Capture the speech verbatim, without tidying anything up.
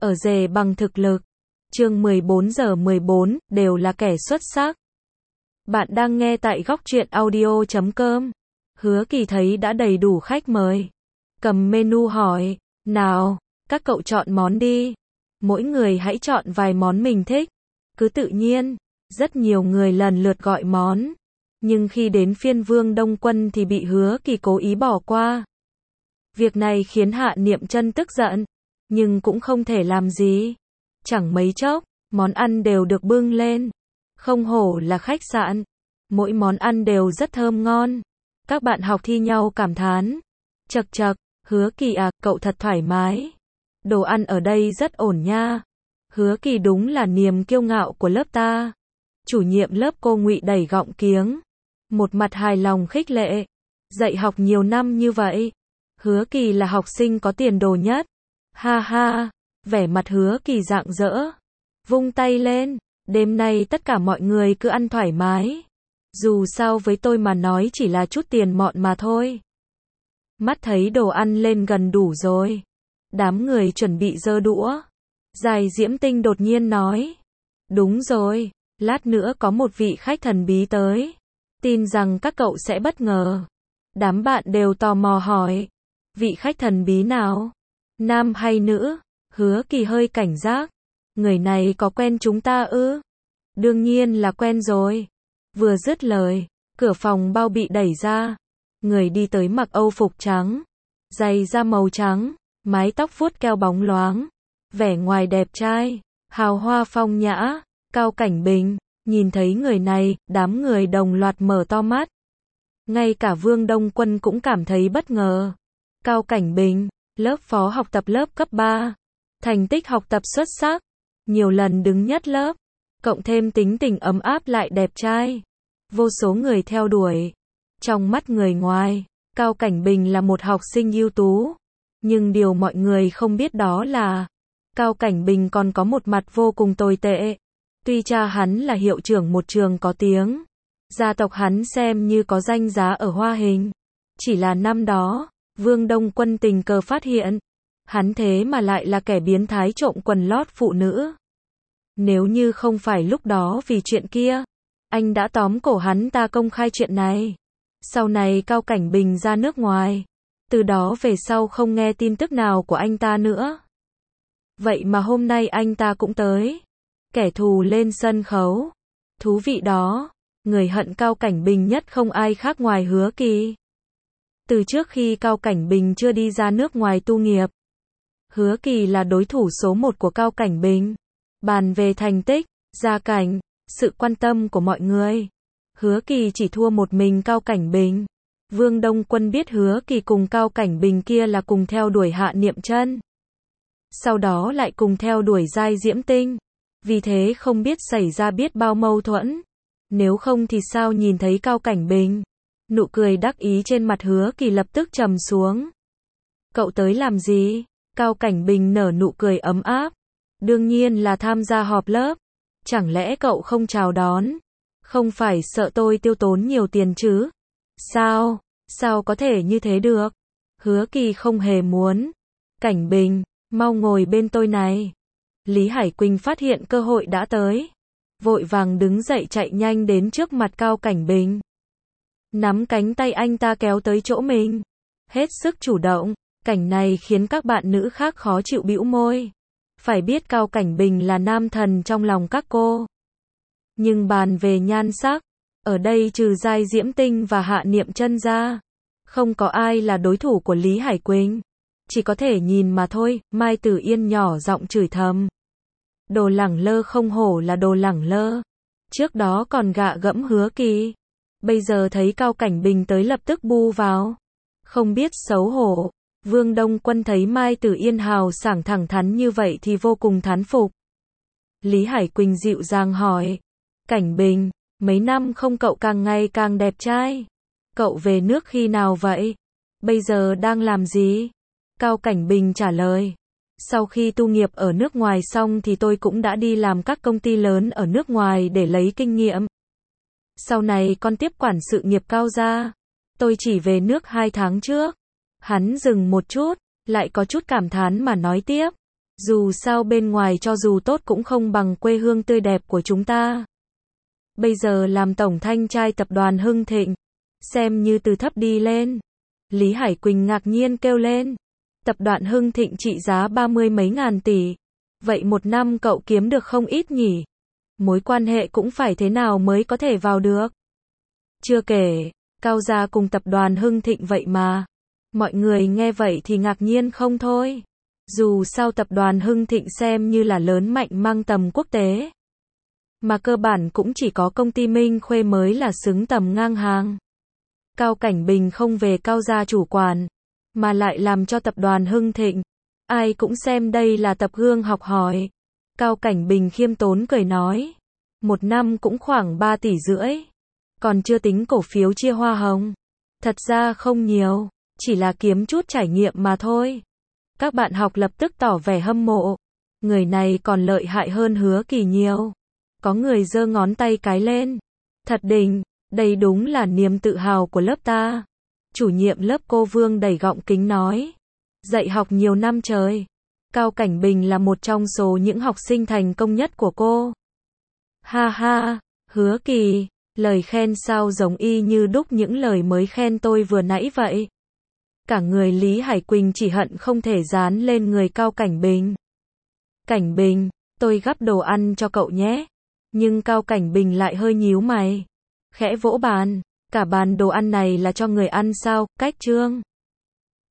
ở rể bằng thực lực. Chương mười bốn giờ mười bốn, đều là kẻ xuất sắc. Bạn đang nghe tại góc truyện audio chấm com. Hứa Kỳ thấy đã đầy đủ khách mời. Cầm menu hỏi, nào, các cậu chọn món đi. Mỗi người hãy chọn vài món mình thích. Cứ tự nhiên, rất nhiều người lần lượt gọi món. Nhưng khi đến phiên Vương Đông Quân thì bị Hứa Kỳ cố ý bỏ qua. Việc này khiến Hạ Niệm Chân tức giận, nhưng cũng không thể làm gì. Chẳng mấy chốc, món ăn đều được bưng lên. Không hổ là khách sạn, mỗi món ăn đều rất thơm ngon. Các bạn học thi nhau cảm thán. Chậc chậc, Hứa Kỳ à, cậu thật thoải mái. Đồ ăn ở đây rất ổn nha. Hứa Kỳ đúng là niềm kiêu ngạo của lớp ta. Chủ nhiệm lớp cô Ngụy đẩy gọng kiếng, một mặt hài lòng khích lệ. Dạy học nhiều năm như vậy, Hứa Kỳ là học sinh có tiền đồ nhất. Ha ha, vẻ mặt Hứa Kỳ rạng rỡ. Vung tay lên, đêm nay tất cả mọi người cứ ăn thoải mái. Dù sao với tôi mà nói chỉ là chút tiền mọn mà thôi. Mắt thấy đồ ăn lên gần đủ rồi. Đám người chuẩn bị giơ đũa. Giai Diễm Tinh đột nhiên nói. Đúng rồi, lát nữa có một vị khách thần bí tới. Tin rằng các cậu sẽ bất ngờ. Đám bạn đều tò mò hỏi. Vị khách thần bí nào? Nam hay nữ? Hứa Kỳ hơi cảnh giác. Người này có quen chúng ta ư? Đương nhiên là quen rồi. Vừa dứt lời, cửa phòng bao bị đẩy ra. Người đi tới mặc âu phục trắng, giày da màu trắng, mái tóc vuốt keo bóng loáng. Vẻ ngoài đẹp trai, hào hoa phong nhã, Cao Cảnh Bình. Nhìn thấy người này, đám người đồng loạt mở to mắt. Ngay cả Vương Đông Quân cũng cảm thấy bất ngờ. Cao Cảnh Bình, lớp phó học tập lớp cấp ba. Thành tích học tập xuất sắc, nhiều lần đứng nhất lớp. Cộng thêm tính tình ấm áp lại đẹp trai. Vô số người theo đuổi. Trong mắt người ngoài, Cao Cảnh Bình là một học sinh ưu tú. Nhưng điều mọi người không biết đó là Cao Cảnh Bình còn có một mặt vô cùng tồi tệ. Tuy cha hắn là hiệu trưởng một trường có tiếng, gia tộc hắn xem như có danh giá ở Hoa Hình. Chỉ là năm đó, Vương Đông Quân tình cờ phát hiện, hắn thế mà lại là kẻ biến thái trộm quần lót phụ nữ. Nếu như không phải lúc đó vì chuyện kia, anh đã tóm cổ hắn ta công khai chuyện này. Sau này Cao Cảnh Bình ra nước ngoài, từ đó về sau không nghe tin tức nào của anh ta nữa. Vậy mà hôm nay anh ta cũng tới. Kẻ thù lên sân khấu. Thú vị đó, người hận Cao Cảnh Bình nhất không ai khác ngoài Hứa Kỳ. Từ trước khi Cao Cảnh Bình chưa đi ra nước ngoài tu nghiệp, Hứa Kỳ là đối thủ số một của Cao Cảnh Bình. Bàn về thành tích, gia cảnh, sự quan tâm của mọi người, Hứa Kỳ chỉ thua một mình Cao Cảnh Bình. Vương Đông Quân biết Hứa Kỳ cùng Cao Cảnh Bình kia là cùng theo đuổi Hạ Niệm Chân, sau đó lại cùng theo đuổi Giai Diễm Tinh. Vì thế không biết xảy ra biết bao mâu thuẫn. Nếu không thì sao nhìn thấy Cao Cảnh Bình, nụ cười đắc ý trên mặt Hứa Kỳ lập tức trầm xuống. Cậu tới làm gì? Cao Cảnh Bình nở nụ cười ấm áp. Đương nhiên là tham gia họp lớp. Chẳng lẽ cậu không chào đón? Không phải sợ tôi tiêu tốn nhiều tiền chứ? Sao? Sao có thể như thế được? Hứa Kỳ không hề muốn. Cảnh Bình, mau ngồi bên tôi này. Lý Hải Quỳnh phát hiện cơ hội đã tới. Vội vàng đứng dậy chạy nhanh đến trước mặt Cao Cảnh Bình. Nắm cánh tay anh ta kéo tới chỗ mình. Hết sức chủ động. Cảnh này khiến các bạn nữ khác khó chịu bĩu môi. Phải biết Cao Cảnh Bình là nam thần trong lòng các cô. Nhưng bàn về nhan sắc, ở đây trừ Giai Diễm Tinh và Hạ Niệm Chân ra, không có ai là đối thủ của Lý Hải Quỳnh. Chỉ có thể nhìn mà thôi. Mai Tử Yên nhỏ giọng chửi thầm. Đồ lẳng lơ không hổ là đồ lẳng lơ. Trước đó còn gạ gẫm Hứa Kỳ. Bây giờ thấy Cao Cảnh Bình tới lập tức bu vào. Không biết xấu hổ. Vương Đông Quân thấy Mai Tử Yên hào sảng thẳng thắn như vậy thì vô cùng thán phục. Lý Hải Quỳnh dịu dàng hỏi. Cảnh Bình, mấy năm không cậu càng ngày càng đẹp trai. Cậu về nước khi nào vậy? Bây giờ đang làm gì? Cao Cảnh Bình trả lời. Sau khi tu nghiệp ở nước ngoài xong thì tôi cũng đã đi làm các công ty lớn ở nước ngoài để lấy kinh nghiệm. Sau này con tiếp quản sự nghiệp Cao gia. Tôi chỉ về nước hai tháng trước. Hắn dừng một chút, lại có chút cảm thán mà nói tiếp. Dù sao bên ngoài cho dù tốt cũng không bằng quê hương tươi đẹp của chúng ta. Bây giờ làm tổng thanh tra tập đoàn Hưng Thịnh, xem như từ thấp đi lên. Lý Hải Quỳnh ngạc nhiên kêu lên. Tập đoàn Hưng Thịnh trị giá ba mươi mấy ngàn tỷ. Vậy một năm cậu kiếm được không ít nhỉ? Mối quan hệ cũng phải thế nào mới có thể vào được? Chưa kể, Cao gia cùng tập đoàn Hưng Thịnh vậy mà. Mọi người nghe vậy thì ngạc nhiên không thôi. Dù sao tập đoàn Hưng Thịnh xem như là lớn mạnh mang tầm quốc tế. Mà cơ bản cũng chỉ có công ty Minh Khuê mới là xứng tầm ngang hàng. Cao Cảnh Bình không về Cao gia chủ quản, mà lại làm cho tập đoàn Hưng Thịnh. Ai cũng xem đây là tập gương học hỏi. Cao Cảnh Bình khiêm tốn cười nói. Một năm cũng khoảng ba tỷ rưỡi. Còn chưa tính cổ phiếu chia hoa hồng. Thật ra không nhiều, chỉ là kiếm chút trải nghiệm mà thôi. Các bạn học lập tức tỏ vẻ hâm mộ. Người này còn lợi hại hơn Hứa Kỳ nhiều. Có người giơ ngón tay cái lên. Thật đỉnh, đây đúng là niềm tự hào của lớp ta. Chủ nhiệm lớp cô Vương đẩy gọng kính nói. Dạy học nhiều năm trời. Cao Cảnh Bình là một trong số những học sinh thành công nhất của cô. Ha ha, Hứa Kỳ, lời khen sao giống y như đúc những lời mới khen tôi vừa nãy vậy. Cả người Lý Hải Quỳnh chỉ hận không thể dán lên người Cao Cảnh Bình. Cảnh Bình, tôi gắp đồ ăn cho cậu nhé. Nhưng Cao Cảnh Bình lại hơi nhíu mày. Khẽ vỗ bàn, cả bàn đồ ăn này là cho người ăn sao, cách trương.